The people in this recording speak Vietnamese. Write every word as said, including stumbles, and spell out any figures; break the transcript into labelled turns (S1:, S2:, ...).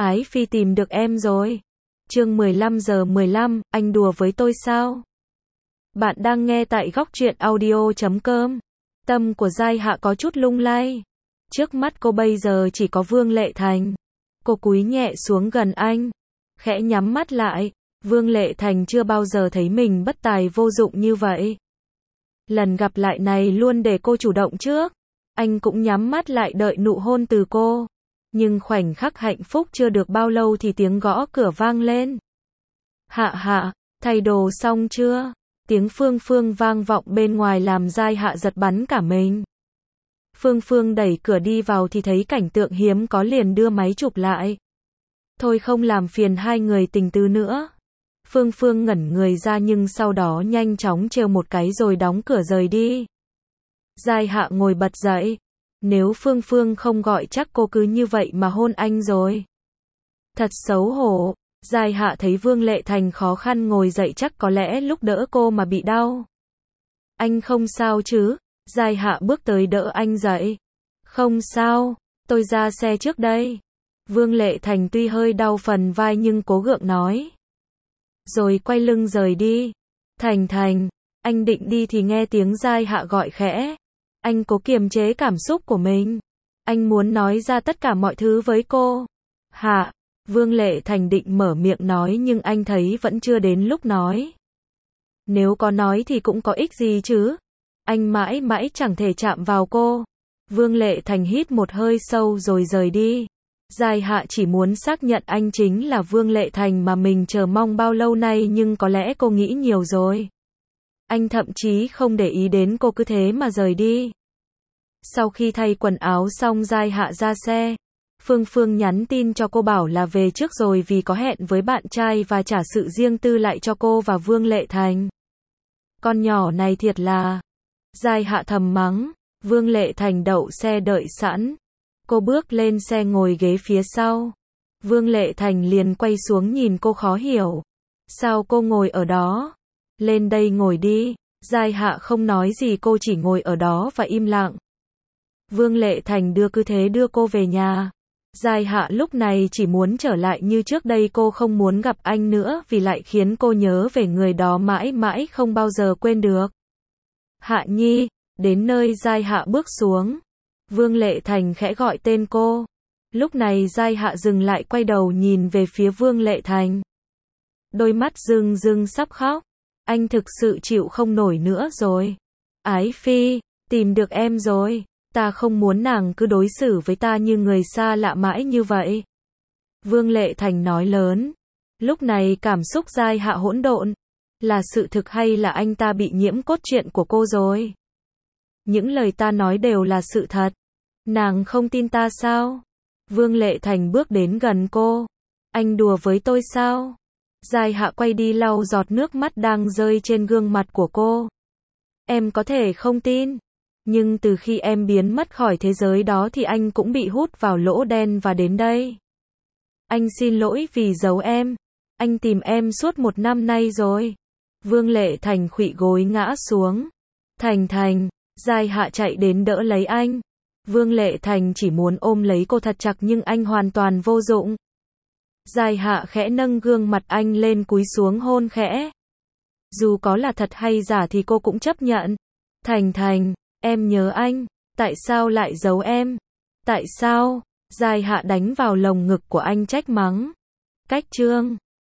S1: Ái Phi tìm được em rồi. Chương mười lăm giờ mười lăm, anh đùa với tôi sao? Bạn đang nghe tại góc truyện audio chấm com. Tâm của Giai Hạ có chút lung lay. Trước mắt cô bây giờ chỉ có Vương Lệ Thành. Cô cúi nhẹ xuống gần anh, khẽ nhắm mắt lại. Vương Lệ Thành chưa bao giờ thấy mình bất tài vô dụng như vậy. Lần gặp lại này luôn để cô chủ động trước. Anh cũng nhắm mắt lại đợi nụ hôn từ cô. Nhưng khoảnh khắc hạnh phúc chưa được bao lâu thì tiếng gõ cửa vang lên. Hạ Hạ, thay đồ xong chưa? Tiếng Phương Phương vang vọng bên ngoài làm Giai Hạ giật bắn cả mình. Phương Phương đẩy cửa đi vào thì thấy cảnh tượng hiếm có liền đưa máy chụp lại. Thôi không làm phiền hai người tình tứ nữa. Phương Phương ngẩn người ra nhưng sau đó nhanh chóng trêu một cái rồi đóng cửa rời đi. Giai Hạ ngồi bật dậy. Nếu Phương Phương không gọi chắc cô cứ như vậy mà hôn anh rồi. Thật xấu hổ. Giai Hạ thấy Vương Lệ Thành khó khăn ngồi dậy chắc có lẽ lúc đỡ cô mà bị đau. Anh không sao chứ? Giai Hạ bước tới đỡ anh dậy. Không sao, tôi ra xe trước đây. Vương Lệ Thành tuy hơi đau phần vai nhưng cố gượng nói. Rồi quay lưng rời đi. Thành Thành, anh định đi thì nghe tiếng Giai Hạ gọi khẽ. Anh cố kiềm chế cảm xúc của mình. Anh muốn nói ra tất cả mọi thứ với cô. Hạ, Vương Lệ Thành định mở miệng nói nhưng anh thấy vẫn chưa đến lúc nói. Nếu có nói thì cũng có ích gì chứ. Anh mãi mãi chẳng thể chạm vào cô. Vương Lệ Thành hít một hơi sâu rồi rời đi. Giai Hạ chỉ muốn xác nhận anh chính là Vương Lệ Thành mà mình chờ mong bao lâu nay nhưng có lẽ cô nghĩ nhiều rồi. Anh thậm chí không để ý đến cô cứ thế mà rời đi. Sau khi thay quần áo xong Giai Hạ ra xe. Phương Phương nhắn tin cho cô bảo là về trước rồi vì có hẹn với bạn trai và trả sự riêng tư lại cho cô và Vương Lệ Thành. Con nhỏ này thiệt là... Giai Hạ thầm mắng. Vương Lệ Thành đậu xe đợi sẵn. Cô bước lên xe ngồi ghế phía sau. Vương Lệ Thành liền quay xuống nhìn cô khó hiểu. Sao cô ngồi ở đó? Lên đây ngồi đi. Giai Hạ không nói gì cô chỉ ngồi ở đó và im lặng. Vương Lệ Thành đưa cứ thế đưa cô về nhà. Giai Hạ lúc này chỉ muốn trở lại như trước đây, cô không muốn gặp anh nữa vì lại khiến cô nhớ về người đó mãi mãi không bao giờ quên được. Hạ Nhi, đến nơi Giai Hạ bước xuống. Vương Lệ Thành khẽ gọi tên cô. Lúc này Giai Hạ dừng lại quay đầu nhìn về phía Vương Lệ Thành. Đôi mắt rưng rưng sắp khóc. Anh thực sự chịu không nổi nữa rồi. Ái Phi, tìm được em rồi. Ta không muốn nàng cứ đối xử với ta như người xa lạ mãi như vậy. Vương Lệ Thành nói lớn. Lúc này cảm xúc Giai Hạ hỗn độn. Là sự thực hay là anh ta bị nhiễm cốt truyện của cô rồi? Những lời ta nói đều là sự thật. Nàng không tin ta sao? Vương Lệ Thành bước đến gần cô. Anh đùa với tôi sao? Giai Hạ quay đi lau giọt nước mắt đang rơi trên gương mặt của cô. Em có thể không tin. Nhưng từ khi em biến mất khỏi thế giới đó thì anh cũng bị hút vào lỗ đen và đến đây. Anh xin lỗi vì giấu em. Anh tìm em suốt một năm nay rồi. Vương Lệ Thành khuỵu gối ngã xuống. Thành Thành, Giai Hạ chạy đến đỡ lấy anh. Vương Lệ Thành chỉ muốn ôm lấy cô thật chặt nhưng anh hoàn toàn vô dụng. Giai Hạ khẽ nâng gương mặt anh lên cúi xuống hôn khẽ. Dù có là thật hay giả thì cô cũng chấp nhận. Thành Thành, em nhớ anh. Tại sao lại giấu em? Tại sao? Giai Hạ đánh vào lồng ngực của anh trách mắng. Cách chương